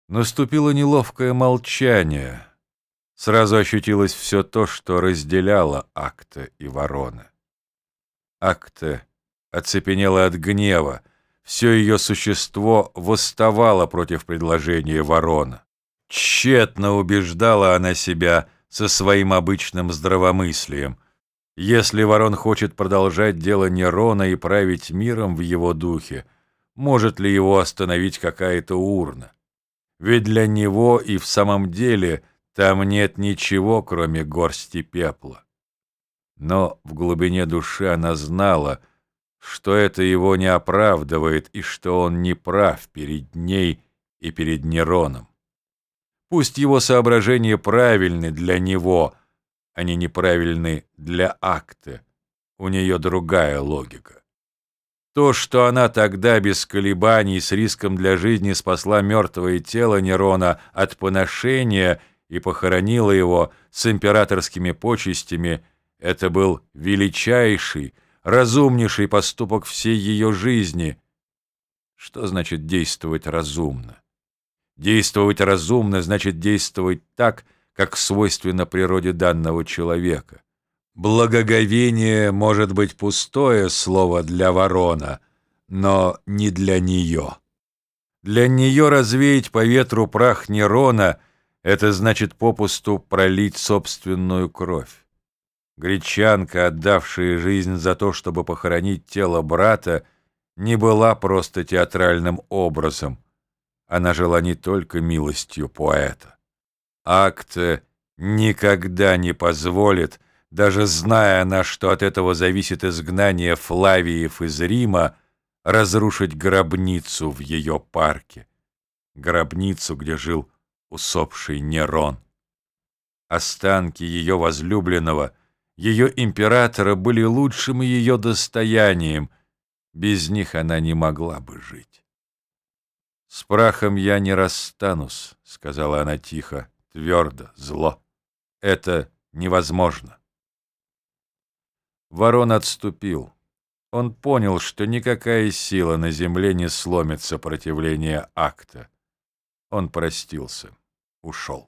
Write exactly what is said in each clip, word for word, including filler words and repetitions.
Наступило неловкое молчание. Сразу ощутилось все то, что разделяло Акте и Ворона. Акте оцепенела от гнева, все ее существо восставало против предложения Ворона. Тщетно убеждала она себя со своим обычным здравомыслием. Если Ворон хочет продолжать дело Нерона и править миром в его духе, может ли его остановить какая-то урна? Ведь для него и в самом деле там нет ничего, кроме горсти пепла. Но в глубине души она знала, что это его не оправдывает и что он не прав перед ней и перед Нероном. Пусть его соображения правильны для него, они неправильны для Акте. У нее другая логика. То, что она тогда без колебаний с риском для жизни спасла мертвое тело Нерона от поношения и похоронила его с императорскими почестями, это был величайший, разумнейший поступок всей ее жизни. Что значит действовать разумно? Действовать разумно значит действовать так, как свойственно природе данного человека. Благоговение может быть пустое слово для Ворона, но не для нее. Для нее развеять по ветру прах Нерона — это значит попусту пролить собственную кровь. Гречанка, отдавшая жизнь за то, чтобы похоронить тело брата, не была просто театральным образом. Она жила не только милостью поэта. Акте никогда не позволит, даже зная она, что от этого зависит изгнание Флавиев из Рима, разрушить гробницу в ее парке, гробницу, где жил усопший Нерон. Останки ее возлюбленного, ее императора, были лучшим ее достоянием, без них она не могла бы жить. «С прахом я не расстанусь», — сказала она тихо, твердо, зло. «Это невозможно». Ворон отступил. Он понял, что никакая сила на земле не сломит сопротивление Акта. Он простился, ушел.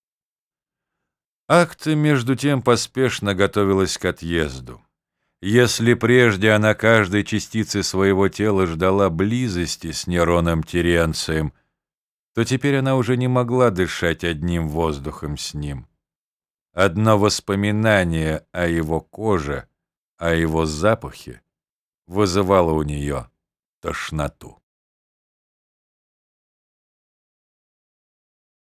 Акта, между тем, поспешно готовилась к отъезду. Если прежде она каждой частицы своего тела ждала близости с Нероном Теренцием, то теперь она уже не могла дышать одним воздухом с ним. Одно воспоминание о его коже, о его запахе вызывало у нее тошноту.